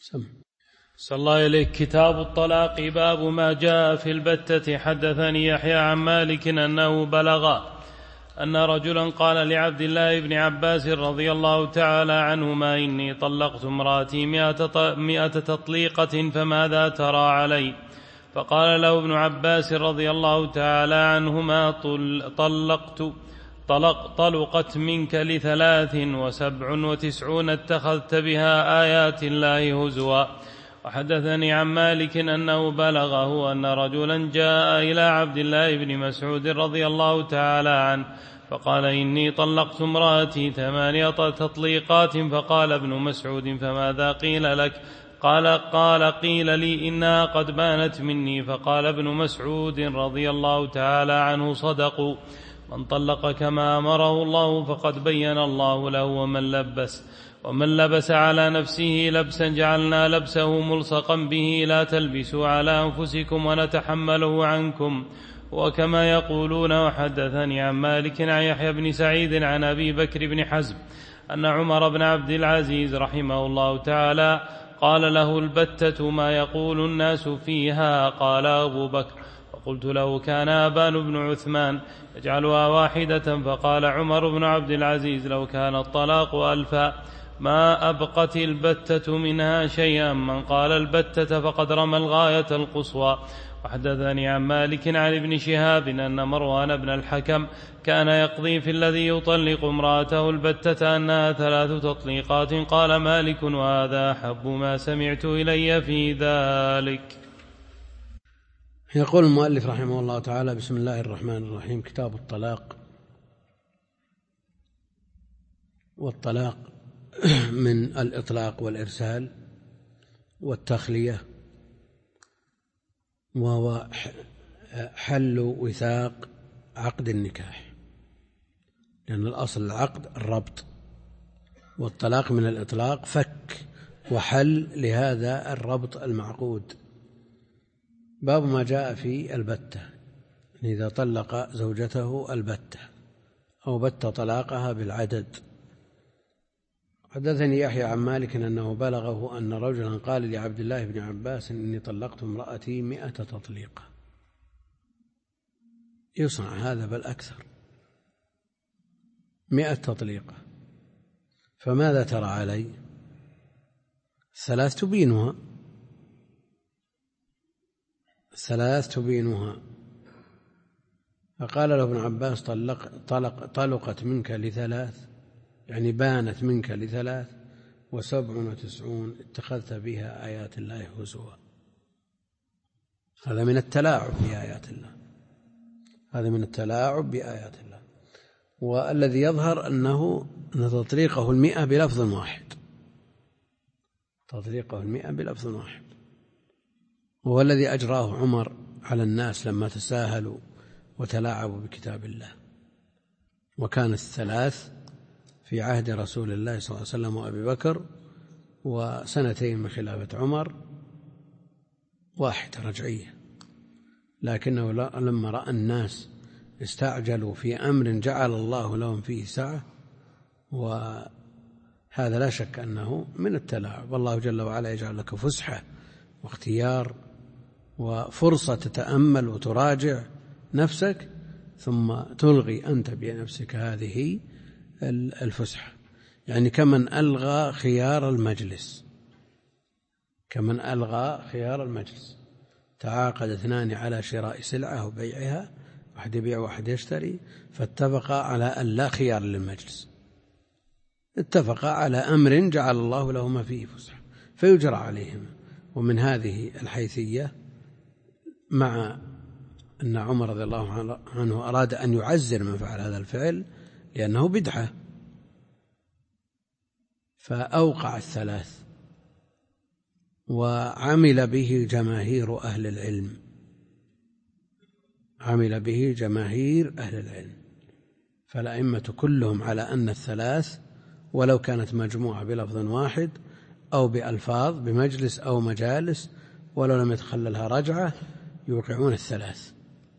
صلى الله إليك. كتاب الطلاق، باب ما جاء في البتة. حدثني يحيى عن مالك أنه بلغ أن رجلا قال لعبد الله بن عباس رضي الله تعالى عنهما: إني طلقت امرأتي 100 تطليقة فماذا ترى علي؟ فقال له ابن عباس رضي الله تعالى عنهما: طلقت منك ل93 اتخذت بها آيات الله هزوا. وحدثني عن مالك أنه بلغه أن رجلا جاء إلى عبد الله بن مسعود رضي الله تعالى عنه فقال: إني طلقت امرأتي 8 تطليقات. فقال ابن مسعود: فماذا قيل لك؟ قال: قيل لي إنها قد بانت مني. فقال ابن مسعود رضي الله تعالى عنه: صدقوا، من طلق كما أمره الله فقد بين الله له. ومن لبس على نفسه لبسا جعلنا لبسه ملصقا به، لا تلبسوا على أنفسكم ونتحمله عنكم، وكما يقولون. وحدثني عن مالك عن يحيى بن سعيد عن أبي بكر بن حزم أن عمر بن عبد العزيز رحمه الله تعالى قال له: البتة ما يقول الناس فيها؟ قال أبو بكر: فقلت له: كان أبان بن عثمان يجعلها واحدة. فقال عمر بن عبد العزيز: لو كان الطلاق 1000 ما أبقت البتة منها شيئا، من قال البتة فقد رمى الغاية القصوى. وحدثني عن مالك عن ابن شهاب أن مروان بن الحكم كان يقضي في الذي يطلق امرأته البتة أنها 3 تطليقات. قال مالك: وهذا أحب ما سمعت إلي في ذلك. يقول المؤلف رحمه الله تعالى: بسم الله الرحمن الرحيم. كتاب الطلاق. والطلاق من الإطلاق والإرسال والتخلية، وهو حل وثاق عقد النكاح، لأن الأصل العقد الربط، والطلاق من الإطلاق فك وحل لهذا الربط المعقود. باب ما جاء في البتة، إذا طلق زوجته البتة أو بت طلاقها بالعدد. حدثني يحيى عن مالك أنه بلغه أن رجلا قال لعبد الله بن عباس: إني طلقت امرأتي 100 تطليقة. يصنع هذا بل أكثر، 100 تطليقة، فماذا ترى علي؟ 3 تبينها، 3 تبينها. فقال له ابن عباس: طلقت منك ل3، يعني بانت منك ل3 و97 اتخذت بها آيات الله هزوا. هذا من التلاعب بآيات الله، هذا من التلاعب بآيات الله. والذي يظهر أن تطليقه 100 بلفظ واحد، تطليقه 100 بلفظ واحد، وهو الذي أجراه عمر على الناس لما تساهلوا وتلاعبوا بكتاب الله. وكانت 3 في عهد رسول الله صلى الله عليه وسلم وأبي بكر، و2 من خلافة عمر، 1 رجعية. لكنه لما رأى الناس استعجلوا في أمر جعل الله لهم فيه سعة، وهذا لا شك أنه من التلاعب. والله جل وعلا يجعل لك فسحة واختيار وفرصة تتأمل وتراجع نفسك، ثم تلغي أنت بنفسك هذه الفسحة. يعني كمن ألغى خيار المجلس، كمن ألغى خيار المجلس. تعاقد 2 على شراء سلعة وبيعها، واحد يبيع واحد يشتري، فاتفقا على أن لا خيار للمجلس، اتفقا على أمر جعل الله لهما فيه فسحة فيجرى عليهما. ومن هذه الحيثية، مع أن عمر رضي الله عنه أراد أن يعزر من فعل هذا الفعل لأنه بدعة، فأوقع 3 وعمل به جماهير أهل العلم، عمل به جماهير أهل العلم. فالأئمة كلهم على أن 3 ولو كانت مجموعة بلفظ واحد أو بألفاظ بمجلس أو مجالس ولو لم يتخللها رجعة يوقعون 3.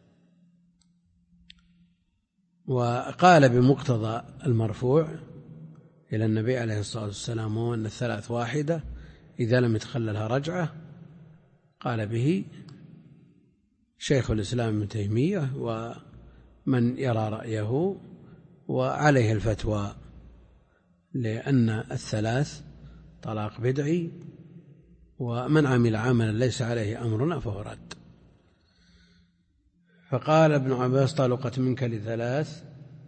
وقال بمقتضى المرفوع إلى النبي عليه الصلاة والسلام، وأن 3 واحدة، إذا لم يتخللها رجعة قال به شيخ الإسلام ابن تيمية ومن يرى رأيه، وعليه الفتوى، لأن الثلاث طلاق بدعي، ومن عمل عملا ليس عليه أمرنا فهو رد. فقال ابن عباس: طلقت منك ل3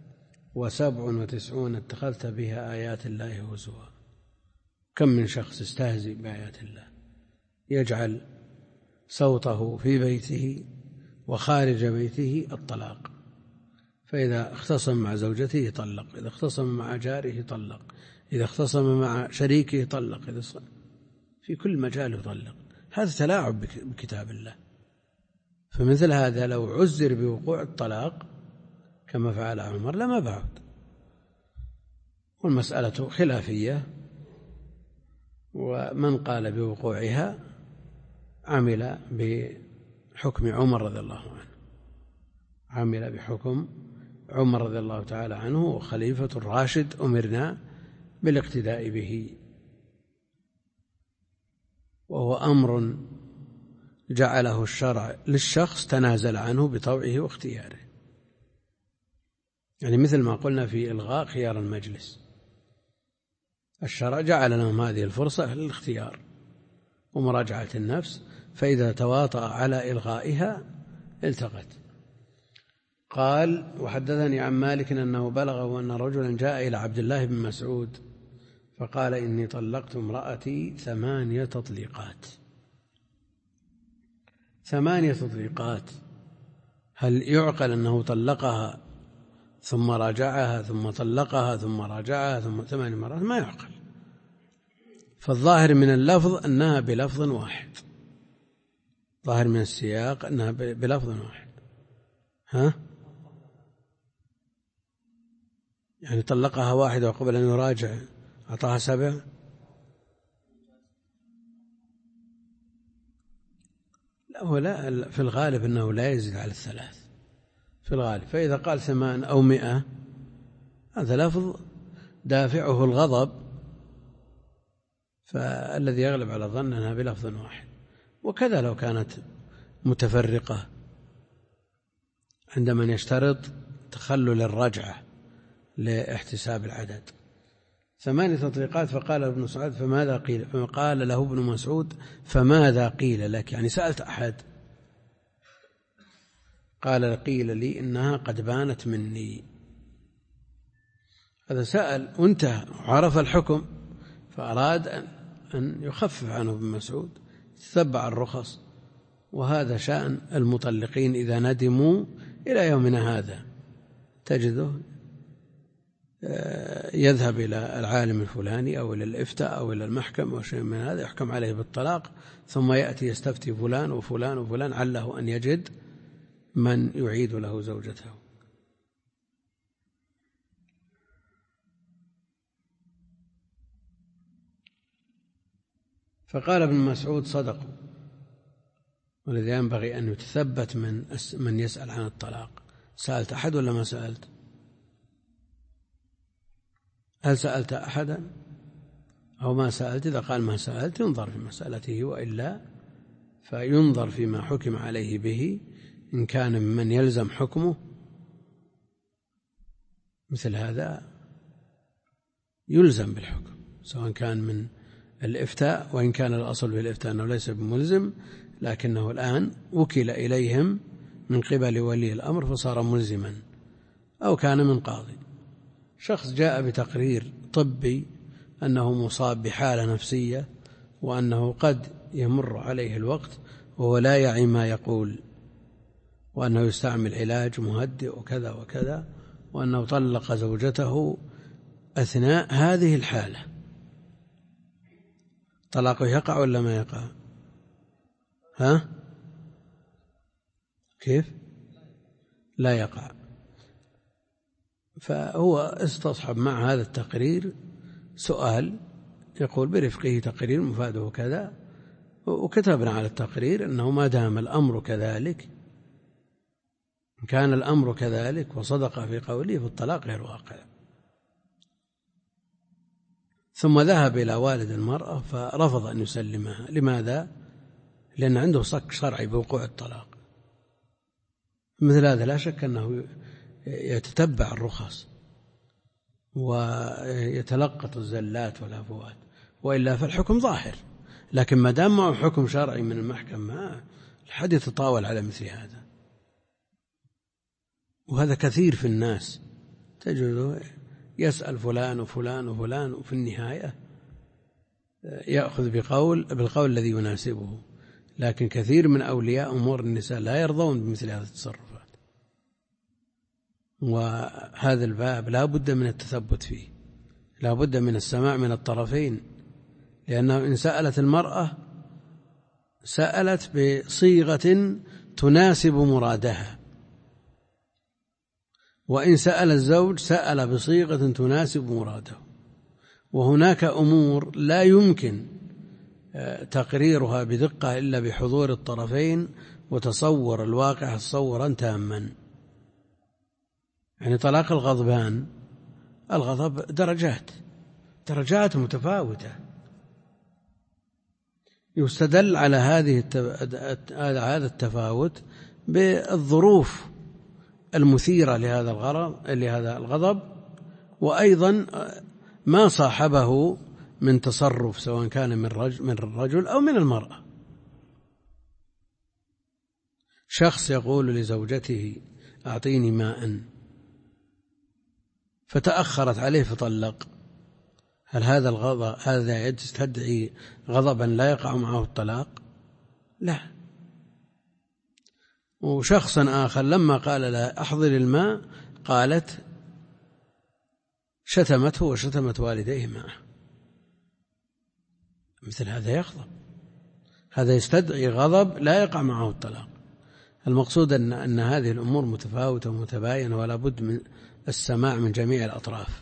و97 اتخذت بها آيات الله هزوا. كم من شخص استهزئ بآيات الله، يجعل صوته في بيته وخارج بيته الطلاق، فإذا اختصم مع زوجته يطلق، إذا اختصم مع جاره يطلق، إذا اختصم مع شريكه يطلق، إذا في كل مجال يطلق. هذا تلاعب بكتاب الله. فمثل هذا لو عزر بوقوع الطلاق كما فعل عمر لما بعد. والمسألة خلافية، ومن قال بوقوعها عمل بحكم عمر رضي الله عنه، عمل بحكم عمر رضي الله تعالى عنه، وخليفة الراشد أمرنا بالاقتداء به، وهو أمر جعله الشرع للشخص تنازل عنه بطوعه واختياره، يعني مثل ما قلنا في إلغاء خيار المجلس، الشرع جعل لهم هذه الفرصة للاختيار ومراجعة النفس، فإذا تواطأ على إلغائها التقت. قال: وحدثني عن مالك أنه بلغه أن رجلا جاء إلى عبد الله بن مسعود فقال: إني طلقت امرأتي 8 تطليقات. 8 تطليقات، هل يعقل أنه طلقها ثم راجعها ثم طلقها ثم راجعها ثم 8 مرات؟ ما يعقل. فالظاهر من اللفظ أنها بلفظ واحد، ظاهر من السياق أنها بلفظ واحد. يعني طلقها 1 وقبل أن يراجع أعطاها 7. لا، في الغالب أنه لا يزيد على 3 في الغالب. فإذا قال 8 أو 100 هذا لفظ دافعه الغضب، فالذي يغلب على الظن أنها بلفظ واحد. وكذا لو كانت متفرقة عندما يشترط تخلل الرجعة لاحتساب العدد. 8 تطليقات. فقال ابن مسعود: فماذا قيل؟ فقال له ابن مسعود: فماذا قيل لك؟ يعني سألت أحد؟ قال: قيل لي إنها قد بانت مني. هذا سأل وانتهى وعرف الحكم، فأراد أن يخفف عنه ابن مسعود، يتبع الرخص. وهذا شأن المطلقين إذا ندموا إلى يومنا هذا، تجده يذهب إلى العالم الفلاني أو إلى الإفتاء أو إلى المحكمة أو شيء من هذا، يحكم عليه بالطلاق، ثم يأتي يستفتي فلان وفلان وفلان عله أن يجد من يعيد له زوجته. فقال ابن مسعود: صدقوا. والذي ينبغي أن يتثبت من يسأل عن الطلاق. سألت أحد ولا ما سألت؟ هل سألت أحدا أو ما سألت؟ إذا قال ما سألت ينظر في مسألته، وإلا فينظر فيما حكم عليه به، إن كان ممن يلزم حكمه مثل هذا يلزم بالحكم، سواء كان من الإفتاء، وإن كان الأصل في الإفتاء أنه ليس بملزم، لكنه الآن وكل إليهم من قبل ولي الأمر فصار ملزما، أو كان من قاضي. شخص جاء بتقرير طبي أنه مصاب بحالة نفسية، وأنه قد يمر عليه الوقت وهو لا يعي ما يقول، وأنه يستعمل علاج مهدئ وكذا وكذا، وأنه طلق زوجته أثناء هذه الحالة. طلاقه يقع ولا ما يقع؟ كيف؟ لا يقع. فهو استصحب مع هذا التقرير سؤال يقول برفقه تقرير مفاده كذا، وكتبنا على التقرير أنه ما دام الأمر كذلك، كان الأمر كذلك وصدق في قوله، فالطلاق غير واقع. ثم ذهب إلى والد المرأة فرفض أن يسلمها. لماذا؟ لأن عنده صك شرعي بوقوع الطلاق. مثل هذا لا شك أنه يتتبع الرخص ويتلقط الزلات والهفوات، وإلا فالحكم ظاهر. لكن ما دام معه حكم شرعي من المحكمة الحد يتطاول على مثل هذا. وهذا كثير في الناس، تجده يسأل فلان وفلان وفلان وفي النهاية يأخذ بالقول الذي يناسبه. لكن كثير من أولياء أمور النساء لا يرضون بمثل هذه التصرفات. وهذا الباب لا بد من التثبت فيه، لا بد من السماع من الطرفين. لأنه إن سألت المرأة سألت بصيغة تناسب مرادها، وإن سأل الزوج سأل بصيغة تناسب مراده. وهناك أمور لا يمكن تقريرها بدقة إلا بحضور الطرفين وتصور الواقع تصورا تاما. يعني طلاق الغضبان، الغضب درجات متفاوتة، يستدل على هذا التفاوت بالظروف المثيرة لهذا الغضب، وأيضا ما صاحبه من تصرف سواء كان من الرجل أو من المرأة. شخص يقول لزوجته أعطيني ماء فتأخرت عليه فطلق، هل هذا الغضب هذا يستدعي غضبا لا يقع معه الطلاق؟ لا. وشخص آخر لما قال لها أحضر الماء قالت شتمته وشتمت والديه معه. مثل هذا يغضب، هذا يستدعي غضب لا يقع معه الطلاق. المقصود أن هذه الأمور متفاوتة ومتباينة ولا بد من السماع من جميع الأطراف.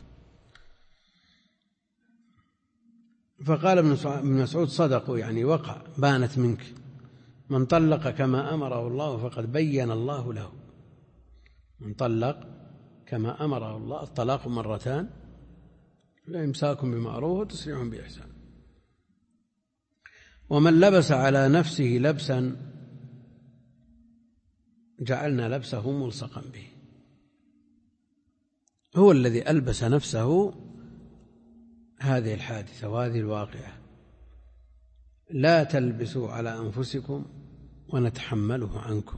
فقال ابن مسعود صدقوا، يعني وقع، بانت منك. من طلق كما أمره الله فقد بين الله له. من طلق كما أمره الله، الطلاق مرتان، إمساك بمعروف وتسريح بإحسان. ومن لبس على نفسه لبسا جعلنا لبسه ملصقا به. هو الذي ألبس نفسه هذه الحادثة وهذه الواقعة. لا تلبسوا على أنفسكم ونتحمله عنكم.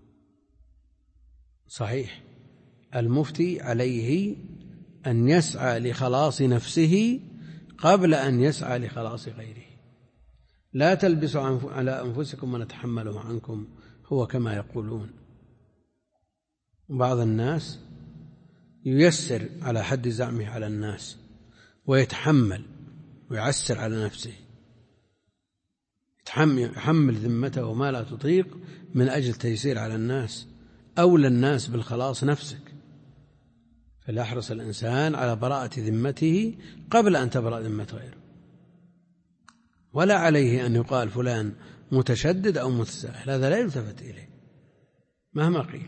صحيح، المفتي عليه أن يسعى لخلاص نفسه قبل أن يسعى لخلاص غيره. لا تلبسوا على أنفسكم ونتحمله عنكم، هو كما يقولون. بعض الناس ييسر على حد زعمه على الناس ويتحمل ويعسر على نفسه، يحمل ذمته ما لا تطيق من أجل تيسير على الناس. أولى الناس بالخلاص نفسك، فليحرص الإنسان على براءة ذمته قبل أن تبرأ ذمة غيره. ولا عليه أن يقال فلان متشدد أو متساهل، هذا لا يلتفت إليه مهما قيل.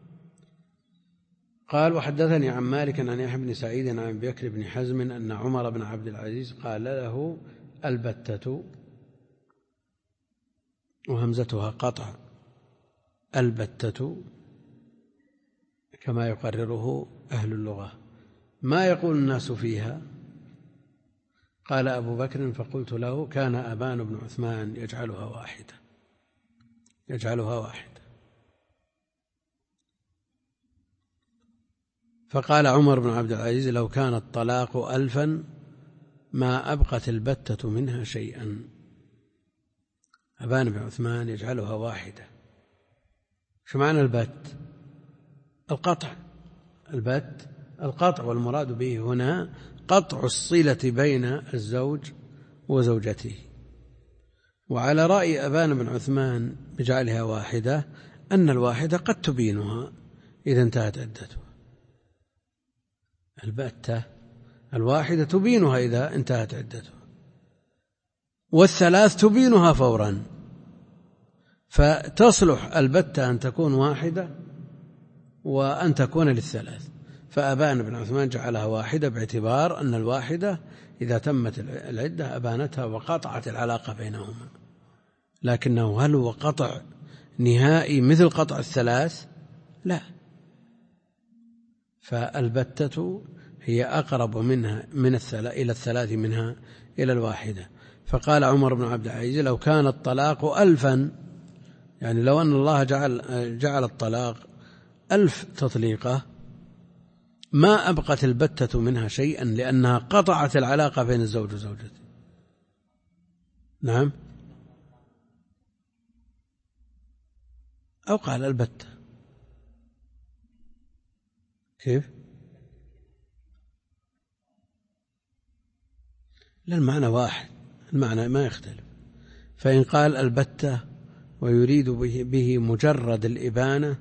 قال وحدثني عن مالك عن يحيى بن سعيد عن أبي بكر بن حزم أن عمر بن عبد العزيز قال له البتة، وهمزتها قطع، البتة كما يقرره أهل اللغة. ما يقول الناس فيها؟ قال أبو بكر فقلت له كان أبان بن عثمان يجعلها واحدة. فقال عمر بن عبد العزيز لو كان الطلاق 1000 ما أبقت البتة منها شيئا. أبان بن عثمان يجعلها واحدة. شو معنى البت؟ القطع. البت القطع، والمراد به هنا قطع الصلة بين الزوج وزوجته. وعلى رأي أبان بن عثمان بجعلها واحدة أن الواحدة قد تبينها إذا انتهت عدتها. البتة الواحدة تبينها إذا انتهت عدتها، والثلاث تبينها فورا. فتصلح البتة أن تكون واحدة وأن تكون للثلاث. فأبان بن عثمان جعلها واحدة باعتبار أن الواحدة إذا تمت العدة أبانتها وقطعت العلاقة بينهما، لكنه هل هو قطع نهائي مثل قطع الثلاث؟ لا، فالبتة هي أقرب منها إلى الثلاث منها إلى الواحدة. فقال عمر بن عبد العزيز: لو كان الطلاق 1000، يعني لو أن الله جعل الطلاق 1000 تطليقة ما أبقت البتة منها شيئا، لأنها قطعت العلاقة بين الزوج وزوجته. نعم، أو قال البتة. كيف؟ لا، المعنى واحد، المعنى ما يختلف. فإن قال البتة ويريد به مجرد الإبانة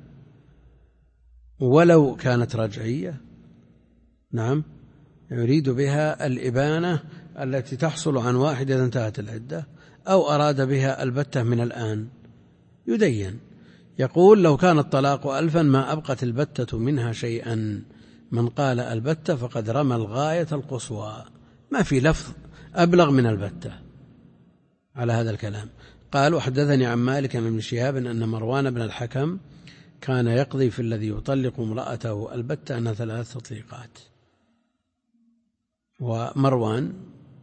ولو كانت رجعية، نعم، يريد بها الإبانة التي تحصل عن واحدة إذا انتهت العدة، أو أراد بها البتة من الآن، يدين. يقول: لو كان الطلاق 1000 ما أبقت البتة منها شيئا. من قال البتة فقد رمى الغاية القصوى، ما في لفظ أبلغ من البتة على هذا الكلام. قال: وحدثني عن مالك عن ابن شهاب أن مروان بن الحكم كان يقضي في الذي يطلق امرأته البتة أنها 3 تطليقات. ومروان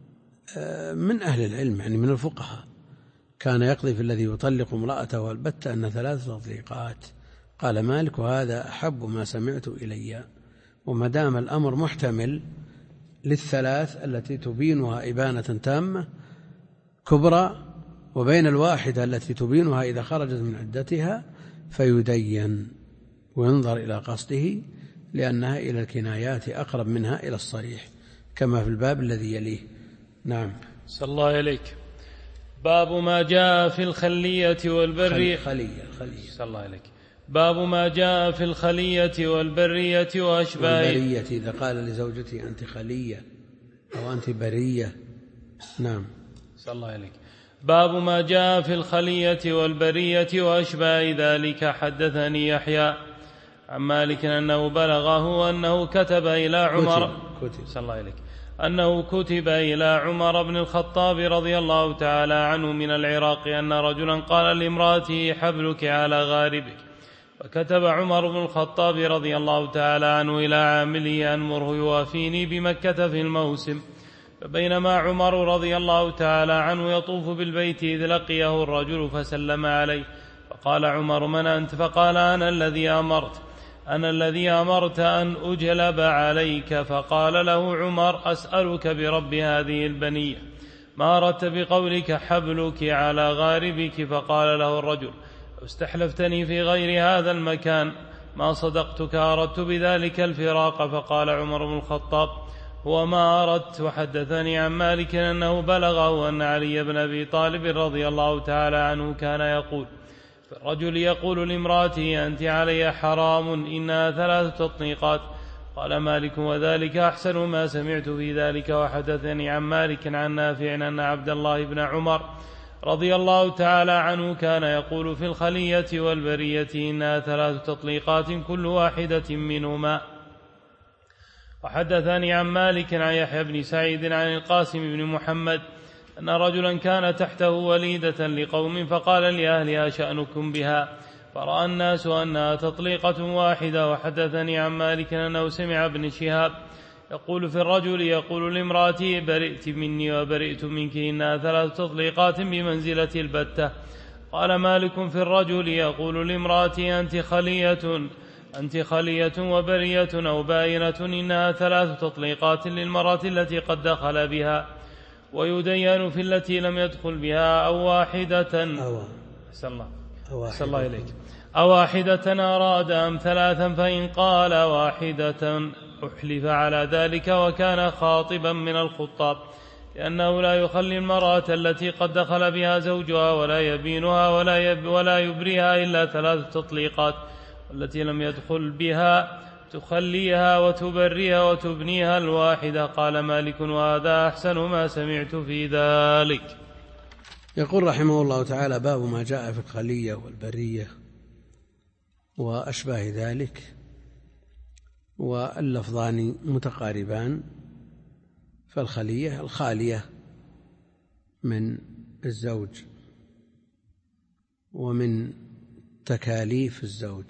من أهل العلم، يعني من الفقهاء، كان يقضي في الذي يطلق امرأته البتة أنها 3 تطليقات. قال مالك: وهذا أحب ما سمعت إلي. وما دام الأمر محتمل للثلاث التي تبينها إبانة تامة كبرى، وبين الواحدة التي تبينها إذا خرجت من عدتها، فيدين وينظر إلى قصده، لأنها إلى الكنايات أقرب منها إلى الصريح، كما في الباب الذي يليه. نعم. صلى الله عليك. باب ما جاء في الخلية والبرية. خلية. صلى الله عليك. باب ما جاء في الخلية والبرية وأشباه. البرية إذا قال لزوجتي أنت خلية أو أنت برية. نعم. صلى الله عليك. باب ما جاء في الخلية والبرية وأشباه ذلك. حدثني يحيى عن مالك أنه بلغه أنه كتب إلى عمر صلى الله عليك أنه كتب إلى عمر بن الخطاب رضي الله تعالى عنه من العراق أن رجلا قال لامرأته: حبلك على غاربك. فكتب عمر بن الخطاب رضي الله تعالى عنه إلى عامله: أنمره يوافيني بمكة في الموسم. فبينما عمر رضي الله تعالى عنه يطوف بالبيت إذ لقيه الرجل فسلم عليه، فقال عمر: من أنت؟ فقال: أنا الذي أمرت أن أجلب عليك. فقال له عمر: أسألك برب هذه البنية، ما أردت بقولك حبلك على غاربك؟ فقال له الرجل: استحلفتني في غير هذا المكان ما صدقتك، أردت بذلك الفراق. فقال عمر بن الخطاب: هو ما أردت. وحدثني عن مالك أنه بلغه أن علي بن أبي طالب رضي الله تعالى عنه كان يقول: الرجل يقول لامرأته: أنت علي حرام، إنها 3 تطليقات. قال مالك: وذلك أحسن ما سمعت في ذلك. وحدثني عن مالك عن نافع أن عبد الله بن عمر رضي الله تعالى عنه كان يقول في الخلية والبرية: إنها 3 تطليقات كل واحدة منهما. وحدثني عن مالك عن يحيى بن سعيد عن القاسم بن محمد أن رجلا كان تحته وليدة لقوم، فقال لأهلها: شأنكم بها؟ فرأى الناس أنها تطليقة واحدة. وحدثني عن مالك أنه سمع ابن شهاب يقول في الرجل يقول لامرأته: برئت مني وبرئت منك، إنها 3 تطليقات بمنزلة البتة. قال مالك في الرجل يقول لامرأته: أنت خلية وبرية أو باينة، إنها 3 تطليقات للمرأة التي قد دخل بها. ويدين في التي لم يدخل بها أو واحدة أو واحدة أراد أم 3، فإن قال واحدة أحلف على ذلك وكان خاطبا من الخطاب، لأنه لا يخلي المرأة التي قد دخل بها زوجها ولا يبينها ولا يبريها إلا 3 تطليقات، والتي لم يدخل بها تخليها وتبريها وتبنيها الواحدة. قال مالك: وهذا أحسن ما سمعت في ذلك. يقول رحمه الله تعالى: باب ما جاء في الخلية والبرية وأشباه ذلك. واللفظان متقاربان، فالخلية الخالية من الزوج ومن تكاليف الزوج،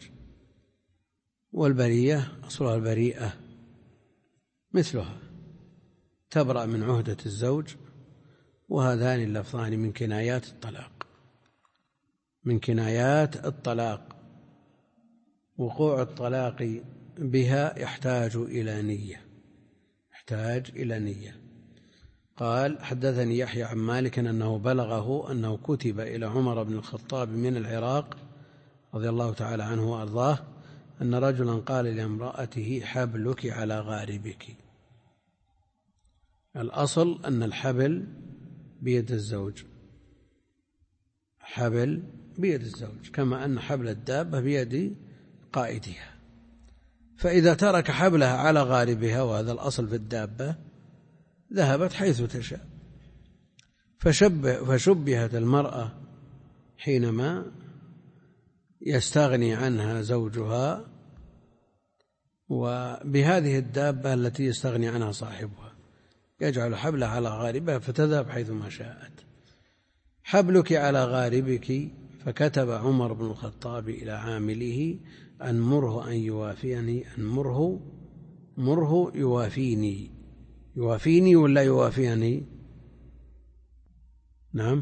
والبرية أصلها البريئة مثلها تبرأ من عهدة الزوج. وهذان اللفظان من كنايات الطلاق، من كنايات الطلاق. وقوع الطلاق بها يحتاج إلى نية، يحتاج إلى نية. قال حدثني يحيى عن مالك أنه بلغه أنه كتب إلى عمر بن الخطاب من العراق رضي الله تعالى عنه وأرضاه أن رجلا قال لامرأته حبلك على غاربك. الأصل أن الحبل بيد الزوج، حبل بيد الزوج، كما أن حبل الدابة بيد قائدها. فإذا ترك حبلها على غاربها، وهذا الأصل في الدابة، ذهبت حيث تشاء. فشبهت المرأة حينما يستغني عنها زوجها وبهذه الدابة التي يستغني عنها صاحبها، يجعل حبلها على غاربها فتذهب حيثما شاءت. حبلك على غاربك. فكتب عمر بن الخطاب إلى عامله أن مره أن يوافيني، أن مره يوافيني. يوافيني ولا يوافيني؟ نعم،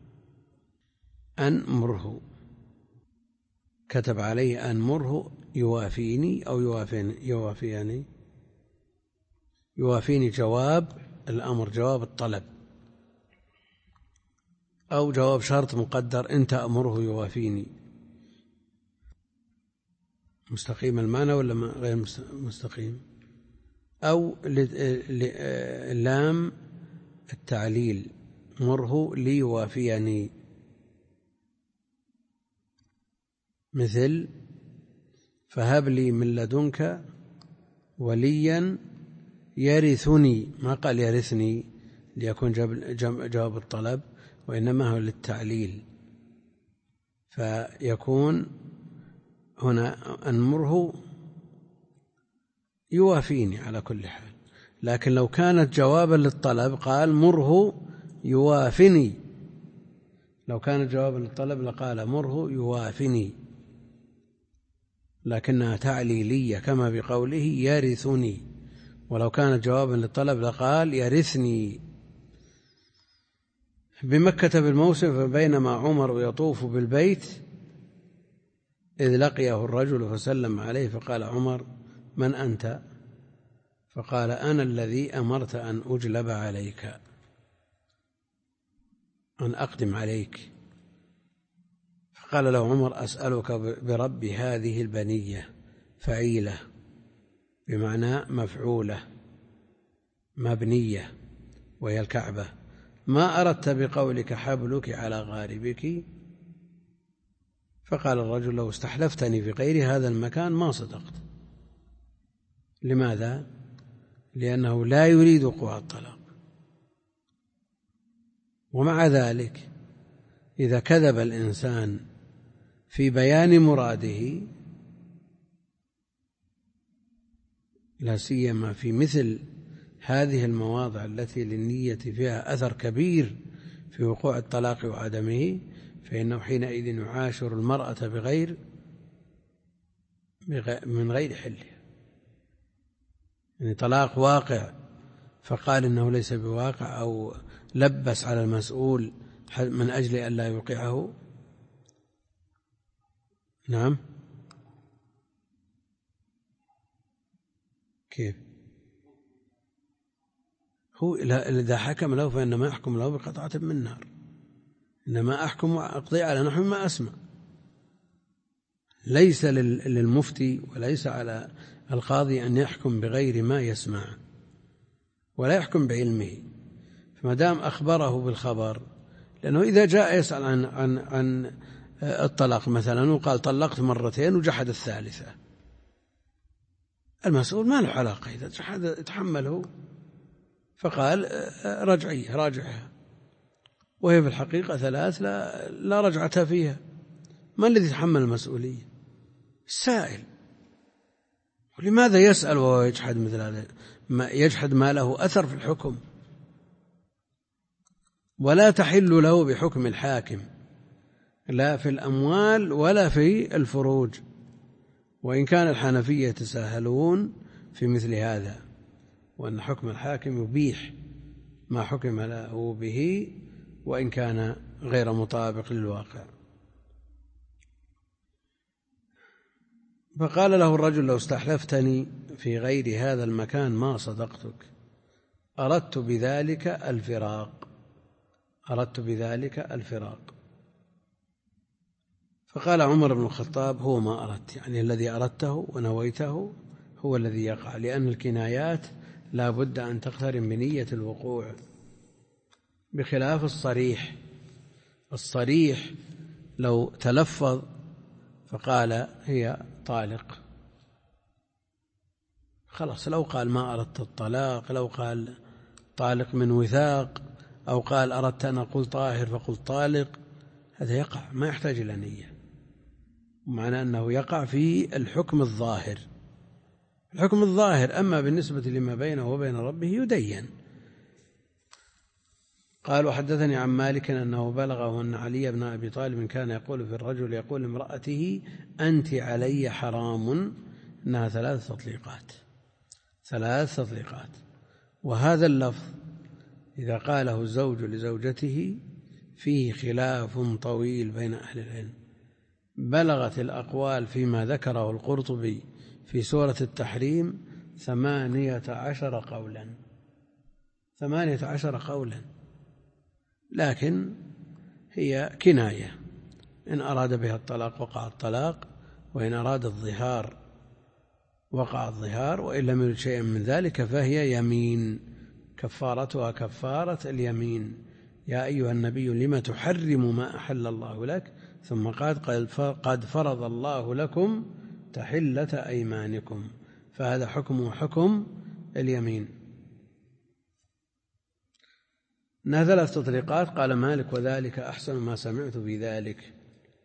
أن مره، كتب عليه أن مره يوافيني أو يوافيني. يوافيني جواب الأمر، جواب الطلب، أو جواب شرط مقدر، إن تأمره يوافيني. مستقيم المعنى ولا غير مستقيم؟ أو لام التعليل، مره ليوافيني، مثل فهب لي من لدنك وليا يرثني. ما قال يرثني ليكون جواب الطلب، وإنما هو للتعليل. فيكون هنا أنمره يوافيني على كل حال. لكن لو كانت جوابا للطلب قال مره يوافني، لو كانت جوابا للطلب لقال مره يوافني، لكنها تعليلية كما بقوله يرثني. ولو كانت جوابا للطلب لقال يرثني. بمكة بالموسم، فبينما عمر يطوف بالبيت إذ لقيه الرجل فسلم عليه، فقال عمر من أنت؟ فقال أنا الذي أمرت أن أجلب عليك، أن أقدم عليك. فقال له عمر أسألك برب هذه البنية، فعيلة بمعنى مفعولة مبنية وهي الكعبة، ما أردت بقولك حبلك على غاربك؟ فقال الرجل لو استحلفتني في غير هذا المكان ما صدقت. لماذا؟ لأنه لا يريد وقوع الطلاق. ومع ذلك إذا كذب الإنسان في بيان مراده، لا سيما في مثل هذه المواضع التي للنية فيها أثر كبير في وقوع الطلاق وعدمه، فإنه حينئذ يعاشر المرأة من غير حله. يعني طلاق واقع فقال إنه ليس بواقع، أو لبس على المسؤول من أجل أن لا يوقعه. نعم، كيف؟ هو إذا حكم له فإنما يحكم له بقطعة من نار، إنما أحكم وأقضي على نحو ما أسمع. ليس للمفتي وليس على القاضي أن يحكم بغير ما يسمع ولا يحكم بعلمه. فما دام أخبره بالخبر، لأنه إذا جاء يسأل عن الطلاق مثلا وقال طلقت مرتين وجحد الثالثة، المسؤول ما له علاقة، إذا جحد يتحمله. فقال رجعية راجعها، وهي في الحقيقة ثلاث لا رجعة فيها. ما الذي يتحمل المسؤولية؟ السائل. لماذا يسأل وهو يجحد مثل هذا؟ يجحد ما له أثر في الحكم، ولا تحل له بحكم الحاكم لا في الأموال ولا في الفروج، وإن كان الحنفية يتساهلون في مثل هذا، وأن حكم الحاكم يبيح ما حكم له به وإن كان غير مطابق للواقع. فقال له الرجل: لو استحلفتني في غير هذا المكان ما صدقتك، أردت بذلك الفراق. فقال عمر بن الخطاب: هو ما أردت، يعني الذي أردته ونويته هو الذي يقع، لأن الكنايات لا بد أن تقترن بنية الوقوع، بخلاف الصريح لو تلفظ فقال هي طالق خلاص، لو قال ما أردت الطلاق، لو قال طالق من وثاق، أو قال أردت أن أقول طاهر فقل طالق، هذا يقع ما يحتاج إلى نية، معنى أنه يقع في الحكم الظاهر. أما بالنسبة لما بينه وبين ربه يدين. قال: وحدثني عن مالك أنه بلغه أن علي بن أبي طالب كان يقول في الرجل يقول لامرأته: أنت علي حرام، إنها 3 تطليقات. وهذا اللفظ إذا قاله الزوج لزوجته فيه خلاف طويل بين أهل العلم، بلغت الأقوال فيما ذكره القرطبي في سورة التحريم 18 قولا، لكن هي كناية، إن أراد بها الطلاق وقع الطلاق، وإن أراد الظهار وقع الظهار، وإن لم يرد شيئا من ذلك فهي يمين، كفارتها كفارة اليمين. يا أيها النبي لم تحرم ما أحل الله لك، ثم قد فرض الله لكم تحلة أيمانكم، فهذا حكم اليمين. 3 تطليقات. قال مالك: وذلك أحسن ما سمعت بذلك.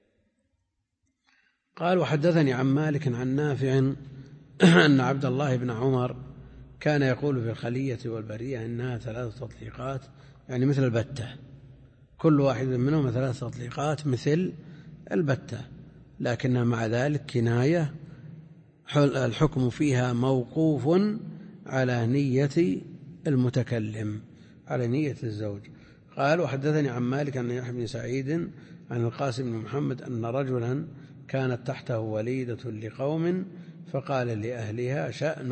قال: وحدثني عن مالك عن نافع أن عبد الله بن عمر كان يقول في الخلية والبرية إنها 3 تطليقات، يعني مثل البتة، كل واحد منهم 3 تطليقات مثل البتة، لكنها مع ذلك كناية، الحكم فيها موقوف على نية المتكلم، على نية الزوج. قال: وحدثني عن مالك أن يحيى بن سعيد عن القاسم بن محمد أن رجلا كانت تحته وليدة لقوم، فقال لأهلها: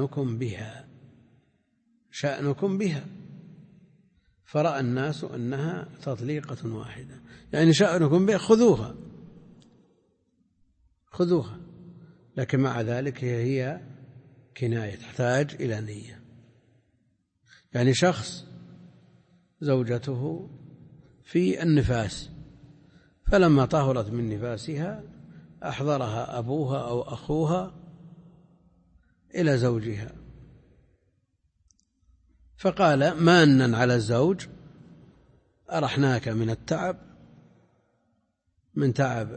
شأنكم بها، فرأى الناس أنها تطليقة واحدة، يعني شأنكم بها، خذوها، لكن مع ذلك هي كناية تحتاج إلى نية. يعني شخص زوجته في النفاس، فلما طهرت من نفاسها أحضرها أبوها أو أخوها إلى زوجها، فقال مانا على الزوج: أرحناك من التعب، من تعب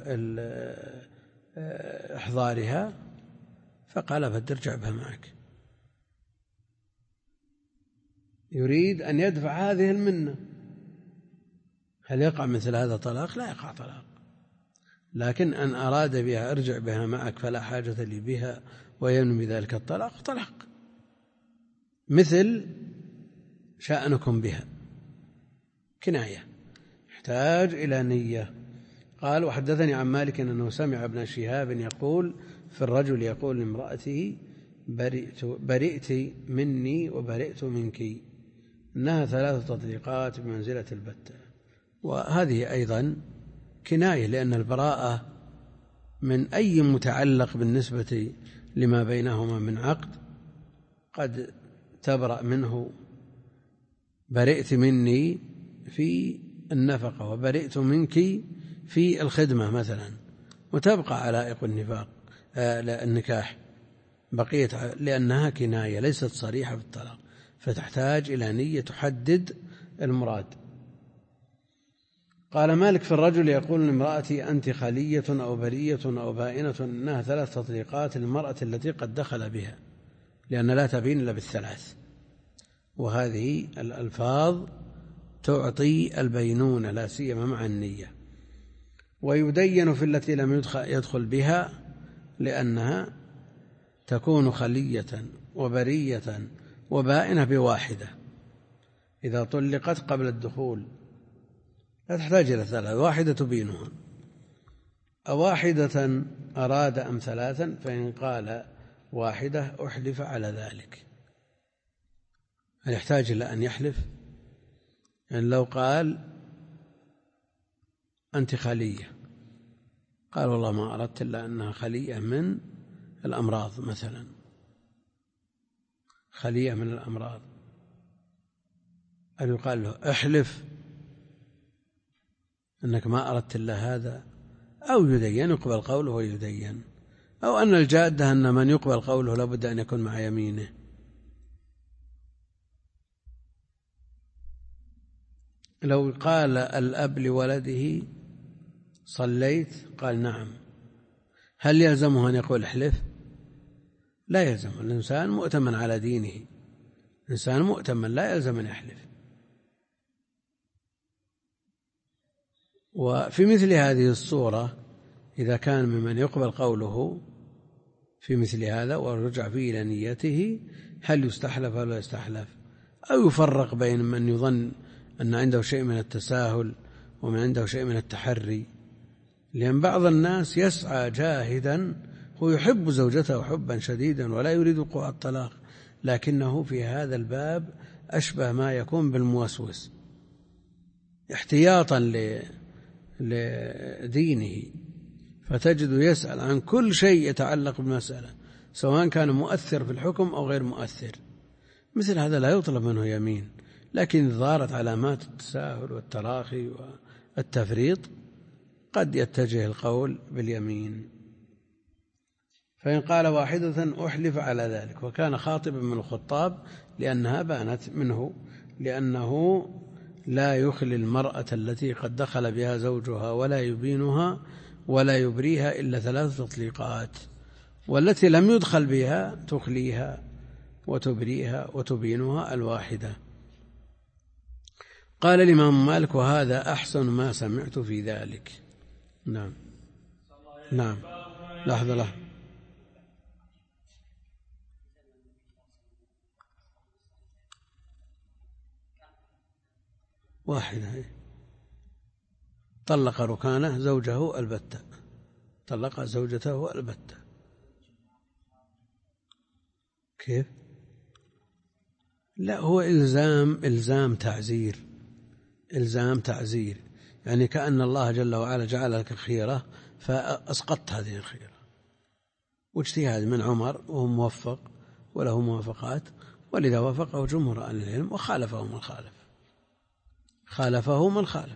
إحضارها، فقال: فترجع بها معك. يريد أن يدفع هذه المنة. هل يقع مثل هذا طلاق؟ لا يقع طلاق، لكن أن أراد بها: ارجع بها معك فلا حاجة لي بها، وينمي ذلك الطلاق، طلاق. مثل شأنكم بها، كناية يحتاج إلى نية. قال: وحدثني عن مالك أنه سمع ابن شهاب يقول في الرجل يقول لامرأته: برئت مني وبرئت منك، إنها 3 تطليقات بمنزلة البتة. وهذه أيضا كناية، لأن البراءة من أي متعلق بالنسبة لما بينهما من عقد قد تبرأ منه. برئت مني في النفقة، وبرئت منك في الخدمة مثلا، وتبقى علائق النكاح بقية، لأنها كناية ليست صريحة في الطلاق، فتحتاج إلى نية تحدد المراد. قال مالك: في الرجل يقول لامرأتي: أنت خلية أو برية أو بائنة، إنها 3 تطليقات للمرأة التي قد دخل بها. لأن لا تبين إلا بالثلاث، وهذه الألفاظ تعطي البينونة لا سيما مع النية. ويدين في التي لم يدخل بها لأنها تكون خلية وبرية وبائنة بواحدة إذا طلقت قبل الدخول لا تحتاج إلى ثلاث، واحدة تبينها. أواحدة أراد أم ثلاثا؟ فإن قال واحدة أحلف على ذلك. هل يحتاج إلى أن يحلف؟ يعني لو قال أنت خلية، قال والله ما أردت إلا أنها خلية من الأمراض مثلا، خلية من الأمراض، هل يقال له احلف أنك ما أردت إلا هذا؟ أو يدين يقبل قوله ويدين، أو أن الجادة أن من يقبل قوله لابد أن يكون مع يمينه. لو قال الأب لولده صليت؟ قال نعم، هل يلزمه أن يقول احلف؟ لا يلزم، الإنسان مؤتمن على دينه، الإنسان مؤتمن لا يلزم أن يحلف. وفي مثل هذه الصورة إذا كان ممن يقبل قوله في مثل هذا ورجع فيه إلى نيته، هل يستحلف ولا يستحلف؟ أو يفرق بين من يظن أن عنده شيء من التساهل ومن عنده شيء من التحري، لأن بعض الناس يسعى جاهدا، هو يحب زوجته حبا شديدا ولا يريد وقوع الطلاق، لكنه في هذا الباب أشبه ما يكون بالموسوس احتياطا لدينه، فتجد يسأل عن كل شيء يتعلق بالمسألة سواء كان مؤثر في الحكم أو غير مؤثر. مثل هذا لا يطلب منه يمين، لكن ظهرت علامات التساهل والتراخي والتفريط قد يتجه القول باليمين. فإن قال واحدة أحلف على ذلك، وكان خاطبا من الخطاب لأنها بانت منه، لأنه لا يخلي المرأة التي قد دخل بها زوجها ولا يبينها ولا يبريها إلا 3 تطليقات، والتي لم يدخل بها تخليها وتبريها وتبينها الواحدة. قال الإمام مالك وهذا أحسن ما سمعت في ذلك. نعم نعم، لحظة واحدة، طلق ركانه زوجه البتة، طلق زوجته البتة. كيف؟ لا، هو إلزام تعزير، يعني كأن الله جل وعلا جعل لك خيرة فأسقطت هذه الخيرة، واجتهاد من عمر وهو موفق وله موافقات، ولذا وافقه جمهور أهل العلم وخالفه من خالف.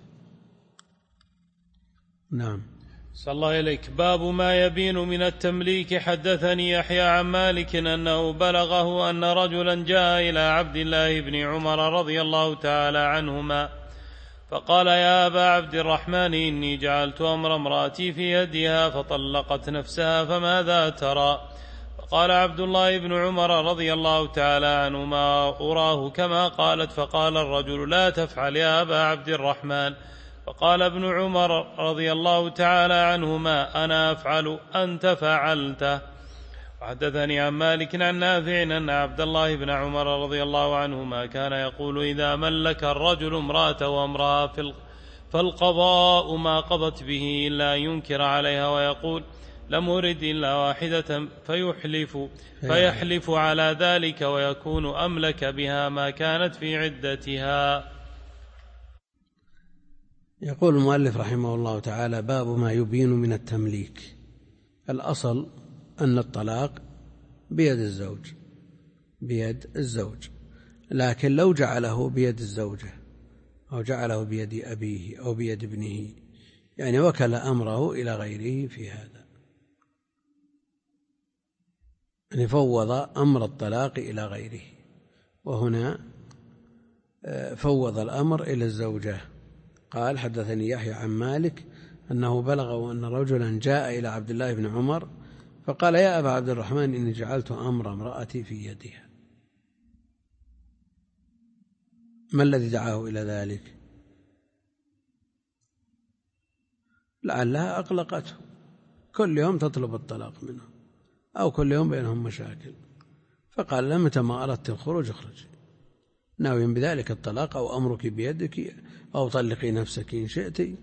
نعم. صلى الله إليك. باب ما يبين من التمليك. حدثني يحيى عن مالك أنه بلغه أن رجلا جاء إلى عبد الله بن عمر رضي الله تعالى عنهما فقال يا أبا عبد الرحمن إني جعلت أمر امرأتي في يدها فطلقت نفسها فماذا ترى؟ فقال عبد الله بن عمر رضي الله تعالى عنهما أراه كما قالت. فقال الرجل لا تفعل يا أبا عبد الرحمن. فقال ابن عمر رضي الله تعالى عنهما أنا أفعل أنت فعلته. وحدثني عن مالك عن نافع أن عبد الله بن عمر رضي الله عنهما كان يقول إذا ملك الرجل امرأته وامرأة فالقضاء ما قضت به إلا ينكر عليها ويقول لم أرد إلا واحدة فيحلف على ذلك ويكون أملك بها ما كانت في عدتها. يقول المؤلف رحمه الله تعالى باب ما يبين من التمليك. الأصل أن الطلاق بيد الزوج، لكن لو جعله بيد الزوجة أو جعله بيد أبيه أو بيد ابنه، يعني وكل أمره إلى غيره في هذا، يعني فوض أمر الطلاق إلى غيره، وهنا فوض الأمر إلى الزوجة. قال حدثني يحيى عن مالك أنه بلغه أن رجلا جاء إلى عبد الله بن عمر فقال يا أبا عبد الرحمن إني جعلت أمر امرأتي في يدها. ما الذي دعاه إلى ذلك؟ لعلها أقلقته، كل يوم تطلب الطلاق منه أو كل يوم بينهم مشاكل، فقال لها متى ما أردت الخروج اخرجي، ناوي بذلك الطلاق أو أمرك بيدك أو طلقي نفسك إن شئت.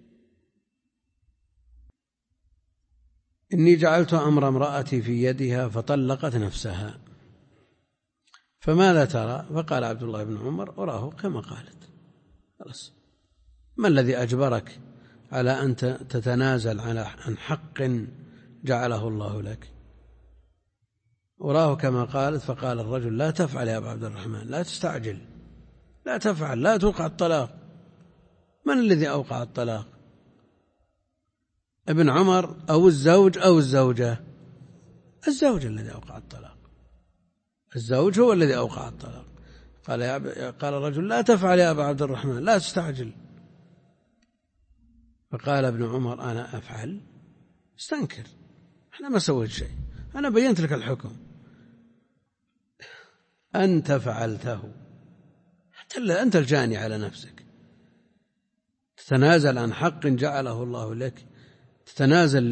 إني جعلت أمر امرأتي في يدها فطلقت نفسها فماذا ترى؟ فقال عبد الله بن عمر أراه كما قالت. خلاص، ما الذي أجبرك على أن تتنازل عن حق جعله الله لك؟ أراه كما قالت. فقال الرجل لا تفعل يا أبا عبد الرحمن، لا تستعجل، لا تفعل، لا توقع الطلاق. من الذي أوقع الطلاق؟ ابن عمر أو الزوج أو الزوجة؟ الزوج الذي أوقع الطلاق، الزوج هو الذي أوقع الطلاق. قال الرجل لا تفعل يا أبا عبد الرحمن، لا تستعجل. فقال ابن عمر أنا أفعل؟ استنكر، أنا ما سويت شيء، أنا بينت لك الحكم، أنت فعلته، أنت الجاني على نفسك، تتنازل عن حق جعله الله لك، تتنازل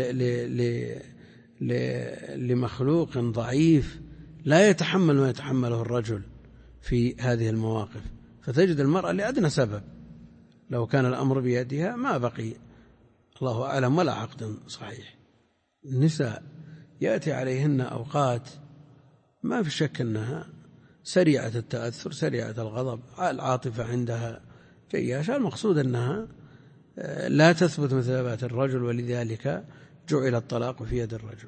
لمخلوق ضعيف لا يتحمل ما يتحمله الرجل في هذه المواقف. فتجد المرأة لأدنى سبب لو كان الأمر بيدها ما بقي الله أعلم ولا عقد صحيح. النساء يأتي عليهن أوقات ما في شك أنها سريعة التأثر، سريعة الغضب، العاطفة عندها جياشة، المقصود أنها لا تثبت مثل ثبات الرجل، ولذلك جعل الطلاق في يد الرجل.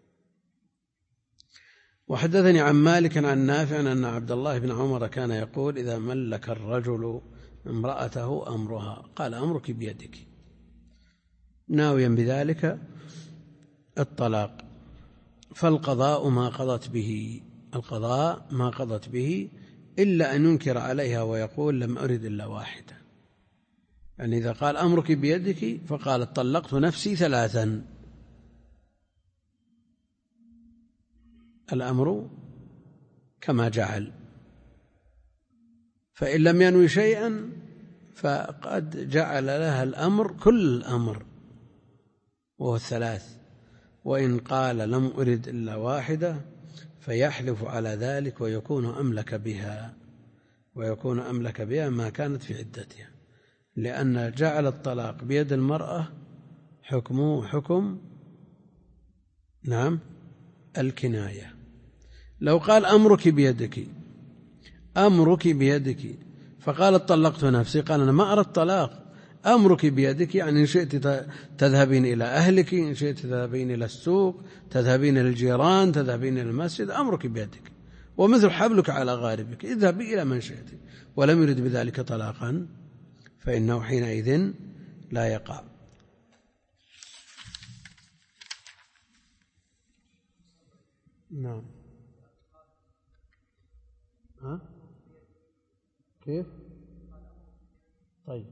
وحدثني عن مالك عن نافع أن عبد الله بن عمر كان يقول إذا ملك الرجل امرأته أمرها قال أمرك بيدك، ناويا بذلك الطلاق، فالقضاء ما قضت به، القضاء ما قضت به إلا أن ينكر عليها ويقول لم أرد إلا واحدة. يعني إذا قال أمرك بيدك فقالت طلقت نفسي 3، الأمر كما جعل. فإن لم ينوي شيئا فقد جعل لها الأمر كل الأمر وهو 3، وإن قال لم أرد إلا واحدة فيحلف على ذلك ويكون أملك بها ما كانت في عدتها، لأن جعل الطلاق بيد المرأة حكمه حكم الكناية. لو قال أمرك بيدك فقالت طلقت نفسي، قال أنا ما أردت طلاق، أمرك بيدك يعني إن شئت تذهبين إلى أهلك، إن شئت تذهبين إلى السوق، تذهبين إلى الجيران، تذهبين إلى المسجد، أمرك بيدك، ومثل حبلك على غاربك، اذهبي إلى من شئت. ولم يرد بذلك طلاقا فإنه حينئذ لا يقع. نعم. كيف؟ طيب،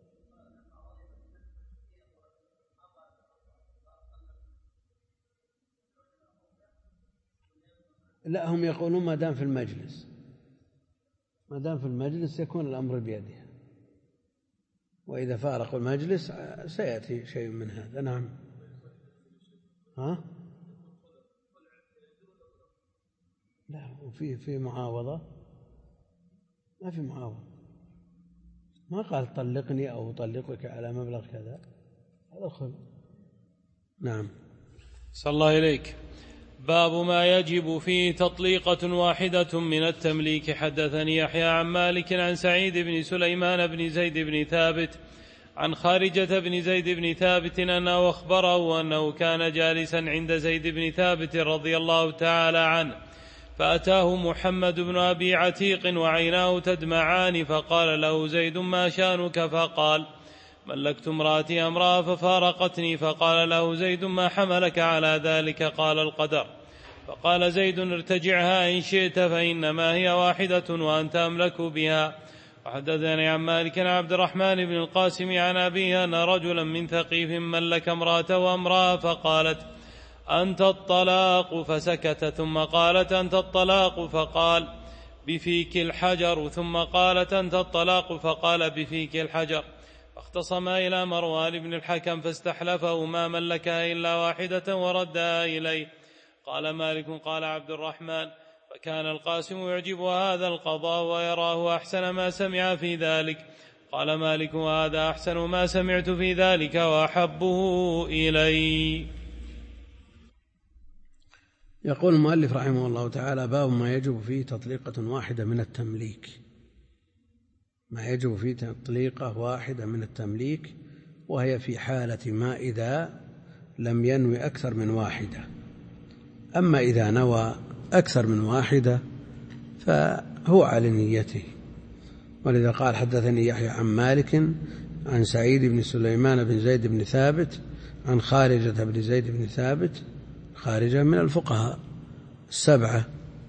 لا، هم يقولون ما دام في المجلس يكون الأمر بيدها، وإذا فارقوا المجلس سيأتي شيء من هذا. نعم. لا، وفي معاوضة؟ ما في معاوضة، ما قال طلقني أو طلقك على مبلغ كذا، هذا خلق. نعم. صلى الله إليك. باب ما يجب فيه تطليقة واحدة من التمليك. حدثني يحيى عن مالك عن سعيد بن سليمان بن زيد بن ثابت عن خارجة بن زيد بن ثابت أنه أخبره أنه كان جالسا عند زيد بن ثابت رضي الله تعالى عنه، فأتاه محمد بن أبي عتيق وعيناه تدمعان، فقال له زيد ما شانك؟ فقال ملكت امرأتي أمرها ففارقتني. فقال له زيد ما حملك على ذلك؟ قال القدر. فقال زيد ارتجعها إن شئت فإنما هي واحدة وأنت أملك بها. وحدثني عن مالك عن عبد الرحمن بن القاسم عن أبيه أن رجلا من ثقيف ملك امرأته أمرها فقالت أنت الطلاق، فسكت، ثم قالت أنت الطلاق فقال بفيك الحجر، ثم قالت أنت الطلاق فقال بفيك الحجر. فاختصما إلى مروان بن الحكم فاستحلفه ما ملكها إلا واحدة وردها إليه. قال مالك قال عبد الرحمن: فكان القاسم يعجب هذا القضاء ويراه أحسن ما سمع في ذلك. قال مالك: وهذا أحسن ما سمعت في ذلك وأحبه إلي. يقول المؤلف رحمه الله تعالى: باب ما يجب فيه تطليقة واحدة من التمليك. ما يجب فيه تطليقة واحدة من التمليك، وهي في حالة ما إذا لم ينوي أكثر من واحدة. أما إذا نوى أكثر من واحدة فهو على نيته. ولذا قال: حدثني يحيى عن مالك عن سعيد بن سليمان بن زيد بن ثابت عن خارجة بن زيد بن ثابت. خارجة من الفقهاء السبعة،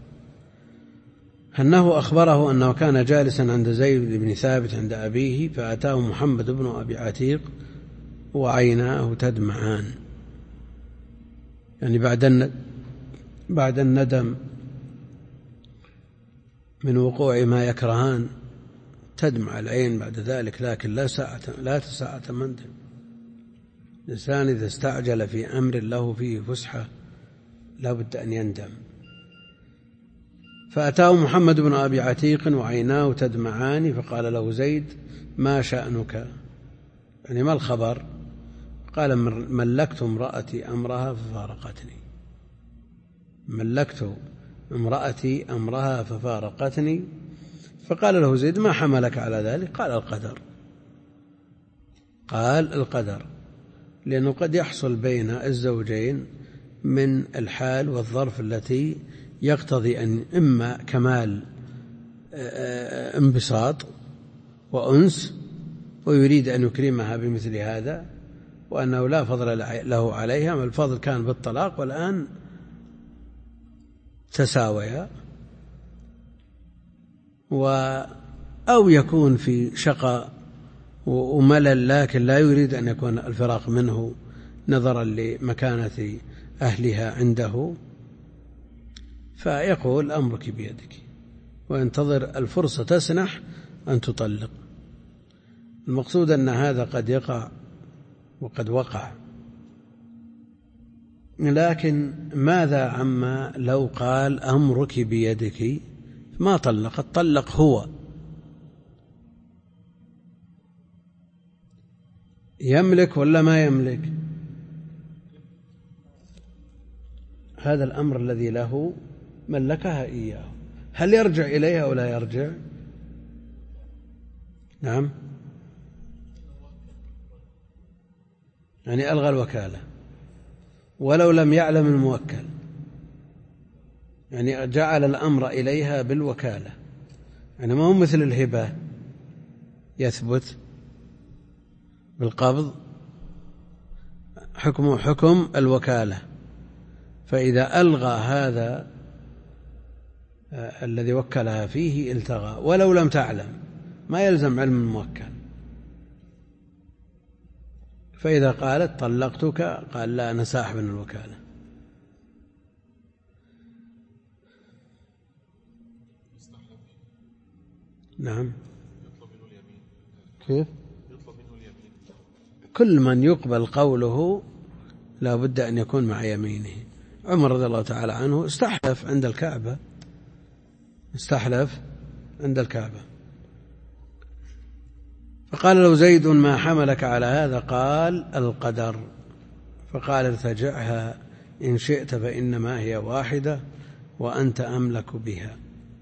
أنه أخبره أنه كان جالسا عند زيد بن ثابت عند أبيه، فأتاه محمد بن أبي عتيق وعيناه تدمعان، يعني بعد الندم من وقوع ما يكرهان تدمع العين بعد ذلك، لكن لا تساعة مندم. الإنسان إذا استعجل في أمر له فيه فسحة لا بد أن يندم. فأتاه محمد بن أبي عتيق وعيناه تدمعان، فقال له زيد: ما شأنك؟ يعني ما الخبر؟ قال: ملكت امرأتي أمرها ففارقتني. ملكت امرأتي أمرها ففارقتني. فقال له زيد: ما حملك على ذلك؟ قال: القدر. قال: القدر، لأنه قد يحصل بين الزوجين من الحال والظرف التي يقتضي أن إما كمال انبساط وأنس ويريد أن يكرمها بمثل هذا، وأنه لا فضل له عليها، الفضل كان بالطلاق والآن تساويا، أو يكون في شقاء وملل لكن لا يريد أن يكون الفراق منه نظرا لمكانة أهلها عنده، فيقول: أمرك بيدك، وينتظر الفرصة تسنح أن تطلق. المقصود أن هذا قد يقع وقد وقع، لكن ماذا عما لو قال: أمرك بيدك، ما طلق، طلق هو، يملك ولا ما يملك؟ هذا الأمر الذي له ملكها إياه، هل يرجع إليها أو لا يرجع؟ نعم، يعني ألغى الوكالة ولو لم يعلم الموكل، يعني جعل الأمر إليها بالوكالة، يعني ما هو مثل الهبة يثبت بالقبض، حكمه حكم الوكالة. فإذا ألغى هذا الذي وكلها فيه التغى ولو لم تعلم، ما يلزم علم الموكل. فإذا قالت: طلقتك، قال: لا، أنا ساحب من الوكالة. نعم، كيف؟ كل من يقبل قوله لا بد أن يكون مع يمينه. عمر رضي الله تعالى عنه استحلف عند الكعبة، فقال له زيد: ما حملك على هذا؟ قال: القدر. فقال: ارتجعها إن شئت، فإنما هي واحدة وأنت أملك بها.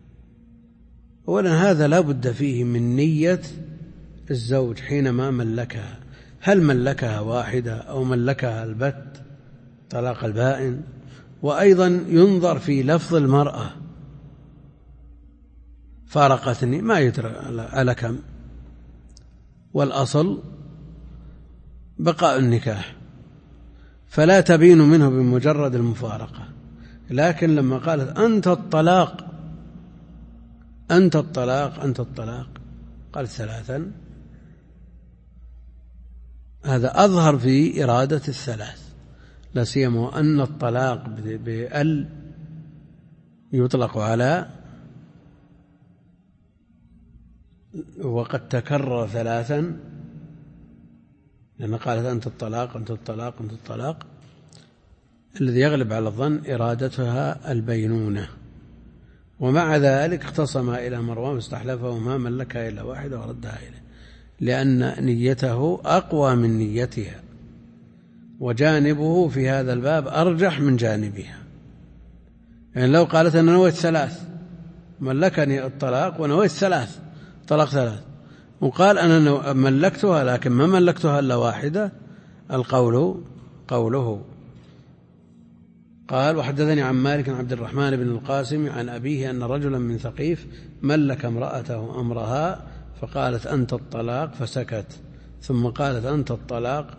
أولا هذا لا بد فيه من نية الزوج حينما ملكها، هل ملكها واحدة أو ملكها البت، طلاق البائن. وأيضا ينظر في لفظ المرأة: فارقتني، ما يدرى على كم، والأصل بقاء النكاح، فلا تبين منه بمجرد المفارقة. لكن لما قالت: أنت الطلاق، أنت الطلاق، أنت الطلاق، قالت 3، هذا أظهر في إرادة الثلاث. لا سيما أن الطلاق بأل يطلق على وقد تكرر ثلاثا، لأن قالت أنت الطلاق أنت الطلاق أنت الطلاق، الذي يغلب على الظن إرادتها البينونة. ومع ذلك اختصم إلى مروان فاستحلفه ما ملكها إلا واحدة وردها إليه، لأن نيته أقوى من نيتها، وجانبه في هذا الباب أرجح من جانبها. يعني لو قالت أنا نويت ثلاث، ملكني الطلاق ونويت ثلاث، طلاق ثلاث، وقال أنا ملكتها لكن ما ملكتها إلا واحدة، القول قوله. قال وحدثني عن مالك عن عبد الرحمن بن القاسم عن أبيه أن رجلا من ثقيف ملك امرأته أمرها فقالت أنت الطلاق فسكت، ثم قالت أنت الطلاق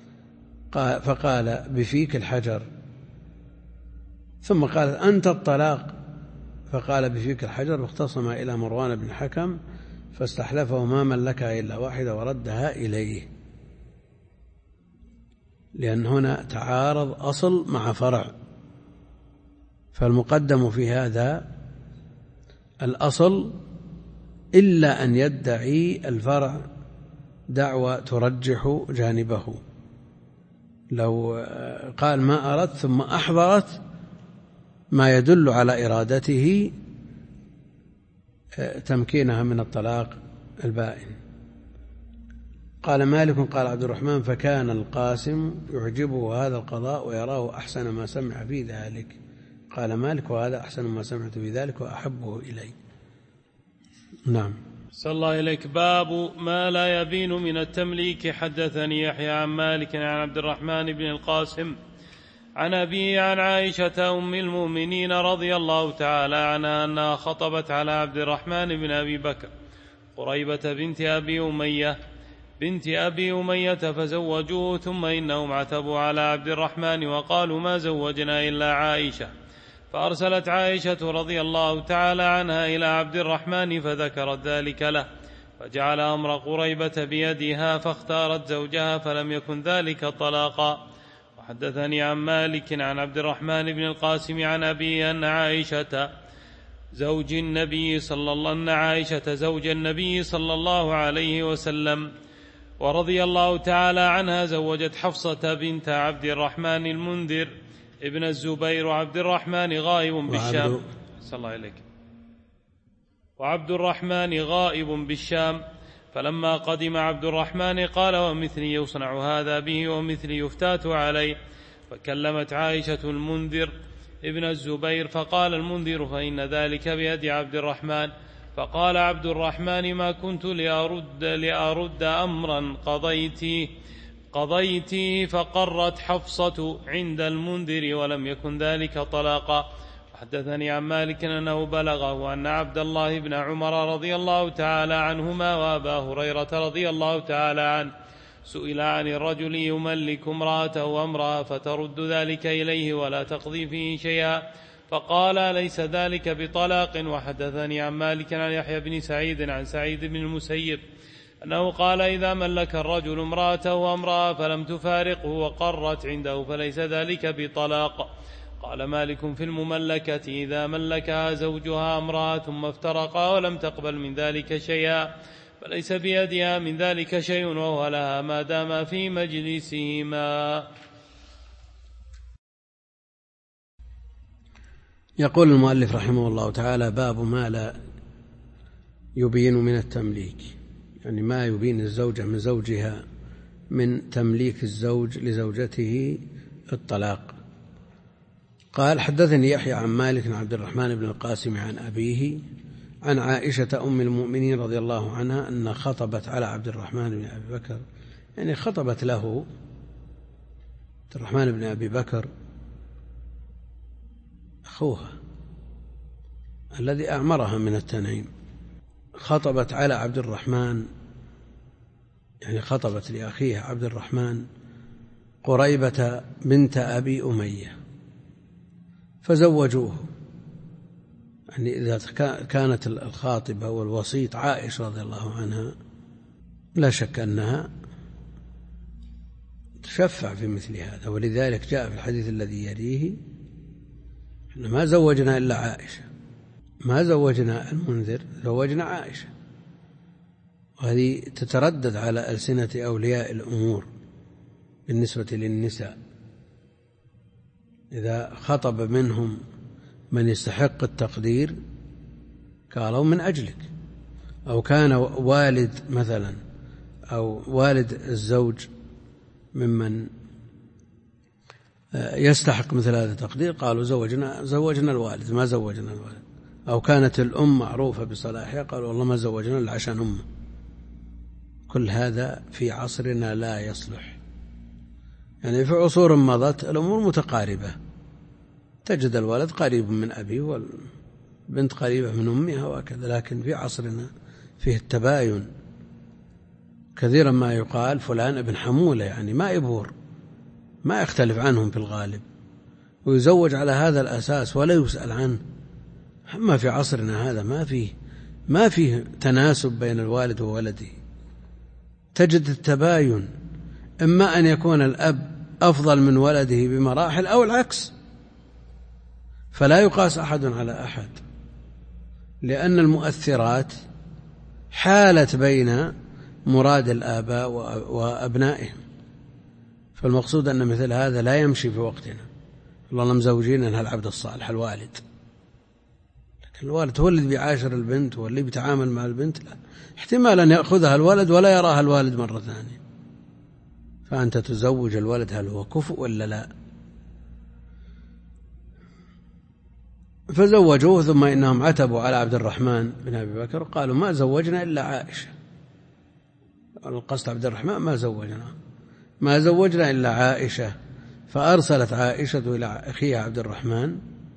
فقال بفيك الحجر، ثم قالت أنت الطلاق فقال بفيك الحجر، واختصم إلى مروان بن الحكم فاستحلفه ما ملكها إلا واحدة وردها إليه، لأن هنا تعارض أصل مع فرع، فالمقدم في هذا الأصل إلا أن يدعي الفرع دعوى ترجح جانبه. لو قال ما أردت ثم أحضرت ما يدل على إرادته تمكينها من الطلاق البائن. قال مالك قال عبد الرحمن فكان القاسم يعجبه هذا القضاء ويراه أحسن ما سمع في ذلك. قال مالك وهذا أحسن ما سمعت في ذلك وأحبه إلي. نعم. صلى الله إليك. باب ما لا يبين من التمليك. حدثني يحيى عن مالك عن عبد الرحمن بن القاسم عن أبيه عن عائشة أم المؤمنين رضي الله تعالى عنها أنها خطبت على عبد الرحمن بن أبي بكر قريبة بنت أبي أمية فزوجوه، ثم إنهم عتبوا على عبد الرحمن وقالوا ما زوجنا إلا عائشة، فأرسلت عائشة رضي الله تعالى عنها إلى عبد الرحمن فذكرت ذلك له، فجعل أمر قريبة بيدها فاختارت زوجها، فلم يكن ذلك طلاقا. وحدثني عن مالك عن عبد الرحمن بن القاسم عن أبيه أن عائشة زوج النبي صلى الله عليه وسلم ورضي الله تعالى عنها زوجت حفصة بنت عبد الرحمن المنذر ابن الزبير، وعبد الرحمن غائب بالشام صلى الله عليك، وعبد الرحمن غائب بالشام. فلما قدم عبد الرحمن قال ومثلي يصنع هذا به ومثلي يفتات عليه، فكلمت عائشة المنذر ابن الزبير فقال المنذر فإن ذلك بيد عبد الرحمن. فقال عبد الرحمن ما كنت لأرد أمرا قضيتي فقرت حفصة عند المنذر ولم يكن ذلك طلاقا. حدثني عن مالك أنه بلغه أن عبد الله بن عمر رضي الله تعالى عنهما وأبا هريرة رضي الله تعالى عنه سئل عن الرجل يملك امرأته وامرأة فترد ذلك إليه ولا تقضي فيه شيئا، فقال ليس ذلك بطلاق. وحدثني عن مالك عن يحيى بن سعيد عن سعيد بن المسيب أنه قال إذا ملك الرجل امرأته وامرأة فلم تفارقه وقرت عنده فليس ذلك بطلاق. قال مالك في المملكة إذا ملكها زوجها امرأة ثم افترقا ولم تقبل من ذلك شيئا فليس بيدها من ذلك شيء وهو لها ما دام في مجلسهما. يقول المؤلف رحمه الله تعالى باب ما لا يبين من التمليك، يعني ما يبين الزوجة من زوجها من تمليك الزوج لزوجته الطلاق. قال حدثني يحيى عن مالك عن عبد الرحمن بن القاسم عن أبيه عن عائشة أم المؤمنين رضي الله عنها أن خطبت على عبد الرحمن بن أبي بكر، يعني خطبت له عبد الرحمن بن أبي بكر أخوها الذي أعمرها من التنعيم، خطبت على عبد الرحمن، يعني خطبت لأخيها عبد الرحمن قريبة بنت أبي أمية فزوجوه. يعني إذا كانت الخاطبة والوسيط عائشة رضي الله عنها لا شك أنها تشفع في مثل هذا. ولذلك جاء في الحديث الذي يليه: ما زوجنا إلا عائشة، ما زوجنا المنذر، زوجنا عائشة. وهذه تتردد على ألسنة أولياء الأمور بالنسبة للنساء، إذا خطب منهم من يستحق التقدير قالوا من أجلك، أو كان والد مثلا أو والد الزوج ممن يستحق مثل هذا التقدير قالوا زوجنا الوالد، ما زوجنا الوالد. أو كانت الأم معروفة بصلاحها قالوا والله ما زوجنا إلا عشان أمه. كل هذا في عصرنا لا يصلح. يعني في عصور مضت الأمور متقاربة، تجد الولد قريب من أبيه والبنت قريبة من أمها وكذا. لكن في عصرنا فيه التباين كثيرا، ما يقال فلان ابن حمولة، يعني ما يبور، ما يختلف عنهم في الغالب، ويزوج على هذا الأساس ولا يسأل عنه. أما في عصرنا هذا ما فيه تناسب بين الوالد وولده. تجد التباين، إما أن يكون الأب أفضل من ولده بمراحل أو العكس، فلا يقاس أحد على أحد، لأن المؤثرات حالت بين مراد الآباء وأبنائهم. فالمقصود أن مثل هذا لا يمشي في وقتنا. الله مزوجين أنها العبد الصالح الوالد، لكن الوالد هو اللي بيعاشر البنت واللي بيتعامل مع البنت، لا، احتمال أن يأخذها الولد ولا يراها الوالد مرة ثانية. فأنت تزوج الولد هل هو كفء ولا لا؟ فزوجوه، ثم إنهم عتبوا على عبد الرحمن بن أبي بكر قالوا ما زوجنا إلا عائشة. القصد عبد الرحمن ما زوجنا إلا عائشة. فأرسلت عائشة إلى أخيها عبد الرحمن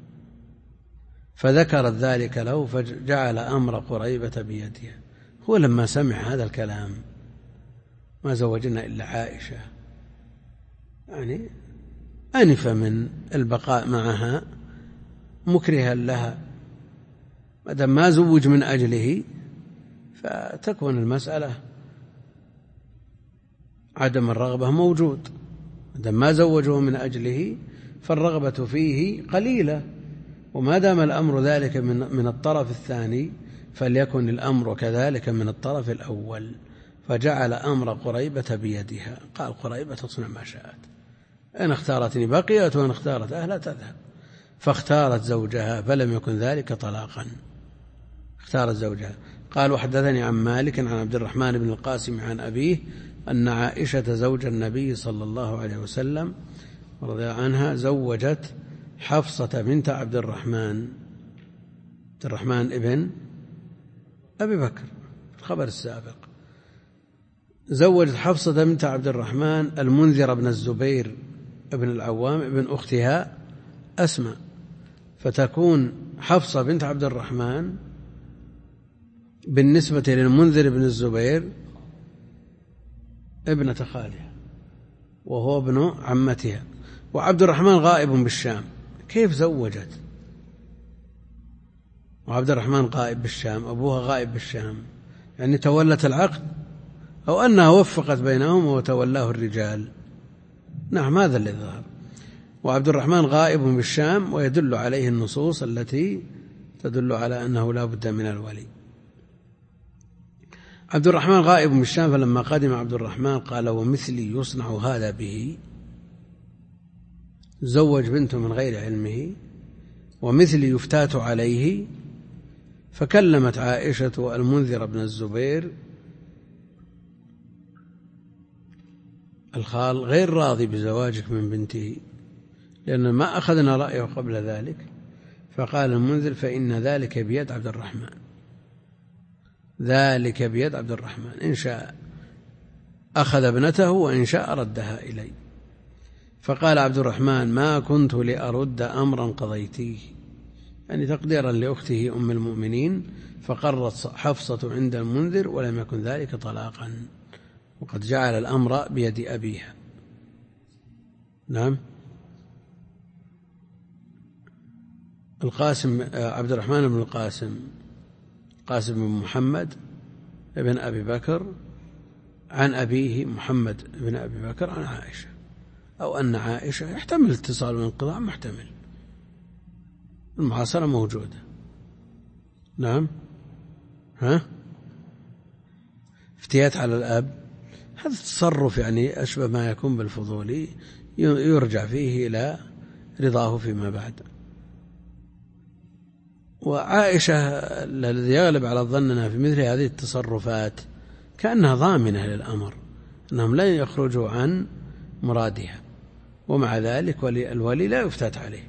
فذكرت ذلك له، فجعل أمر قريبة بيدها. هو لما سمع هذا الكلام ما زوجنا إلا عائشة، يعني أنف من البقاء معها مكرها لها. مادام ما زوج من أجله فتكون المسألة عدم الرغبة موجود. مادام ما زوجه من أجله فالرغبة فيه قليلة، وما دام الأمر ذلك من الطرف الثاني فليكن الأمر كذلك من الطرف الأول. فجعل أمر قريبة بيدها، قال قريبة تصنع ما شاءت، إن اختارتني بقيت وإن اختارت أهلا تذهب. فاختارت زوجها، فلم يكن ذلك طلاقا، اختارت زوجها. قال وحدثني عن مالك عن عبد الرحمن بن القاسم عن أبيه أن عائشة زوج النبي صلى الله عليه وسلم رضي الله عنها زوجت حفصة بنت عبد الرحمن ابن أبي بكر، الخبر السابق. زوجت حفصة بنت عبد الرحمن المنذر بن الزبير ابن العوام ابن أختها أسماء، فتكون حفصة بنت عبد الرحمن بالنسبة للمنذر بن الزبير ابنة خالها وهو ابن عمتها. وعبد الرحمن غائب بالشام، كيف زوجت وعبد الرحمن غائب بالشام، أبوها غائب بالشام؟ يعني تولت العقد أو أنها وفقت بينهم وتولاه الرجال؟ نعم، هذا الذي ظهر. وعبد الرحمن غائب بالشام، ويدل عليه النصوص التي تدل على أنه لا بد من الولي. عبد الرحمن غائب بالشام، فلما قدم عبد الرحمن قال ومثلي يصنع هذا به، زوج بنته من غير علمه، ومثلي يفتات عليه. فكلمت عائشة المنذر بن الزبير الخال غير راضي بزواجك من بنته، لأن ما أخذنا رأيه قبل ذلك. فقال المنذر فإن ذلك بيد عبد الرحمن، ذلك بيد عبد الرحمن، إن شاء أخذ ابنته وإن شاء ردها إلي. فقال عبد الرحمن ما كنت لأرد أمرا قضيتيه، يعني تقديرا لأخته أم المؤمنين. فقرت حفصة عند المنذر ولم يكن ذلك طلاقا، وقد جعل الأمر بيد أبيها. نعم. القاسم عبد الرحمن بن القاسم قاسم بن محمد بن أبي بكر عن أبيه محمد بن أبي بكر عن عائشة. أو أن عائشة، يحتمل اتصال وانقطاع، محتمل، المعاصرة موجودة. نعم. افتيات على الأب، هذا التصرف يعني أشبه ما يكون بالفضولي، يرجع فيه إلى رضاه فيما بعد. وعائشة الذي يغلب على ظننا في مثل هذه التصرفات كأنها ضامنة للأمر، أنهم لا يخرجوا عن مرادها، ومع ذلك الولي لا يفتات عليه.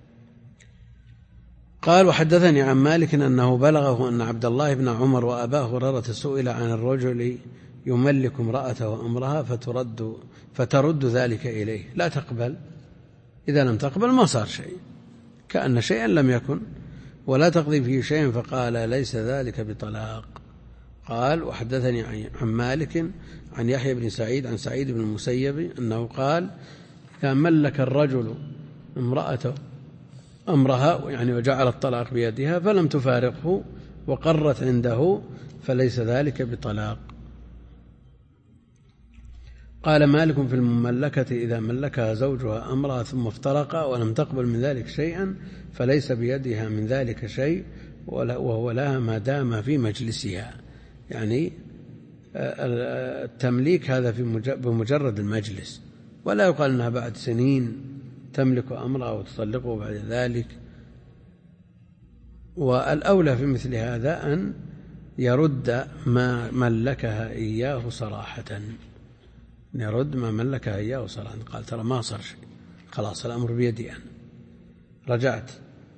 قال: وحدثني عن مالك أنه بلغه أن عبد الله بن عمر وأبا هريرة سئل عن الرجل يملك امرأته وأمرها فترد ذلك إليه، لا تقبل، إذا لم تقبل ما صار شيء، كأن شيئا لم يكن، ولا تقضي فيه شيئا، فقال: ليس ذلك بطلاق. قال: وحدثني عن مالك عن يحيى بن سعيد عن سعيد بن المسيب أنه قال: إذا ملك الرجل امرأته أمرها، يعني وجعل الطلاق بيدها، فلم تفارقه وقرت عنده، فليس ذلك بطلاق. قال مالك: في المملكة إذا ملكها زوجها أمرها ثم افترقا ولم تقبل من ذلك شيئا، فليس بيدها من ذلك شيء، وهو لها ما دام في مجلسها. يعني التمليك هذا بمجرد المجلس، ولا يقال أنها بعد سنين تملك أمرها وتطلقه بعد ذلك. والأولى في مثل هذا أن يرد ما ملكها إياه صراحة، يرد ما ملكها إياه صراحة، قال: ترى ما صار شيء، خلاص الأمر بيدي أنا، رجعت.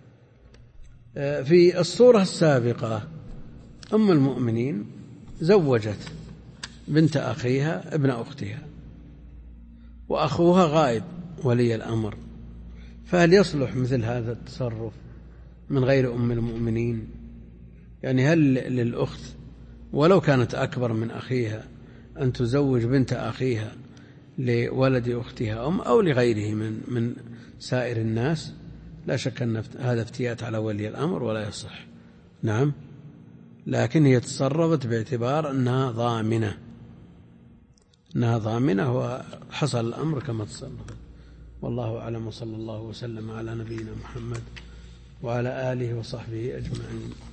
في الصورة السابقة أم المؤمنين زوجت بنت أخيها ابن أختها، وأخوها غائب ولي الأمر، فهل يصلح مثل هذا التصرف من غير أم المؤمنين؟ يعني هل للأخت ولو كانت أكبر من أخيها أن تزوج بنت أخيها لولد أختها أو لغيره من سائر الناس؟ لا شك أن هذا افتيات على ولي الأمر ولا يصح. نعم، لكن هي تصرفت باعتبار أنها ضامنة وحصل الأمر كما تصرفت. والله أعلم، وصلى الله وسلم على نبينا محمد وعلى آله وصحبه أجمعين.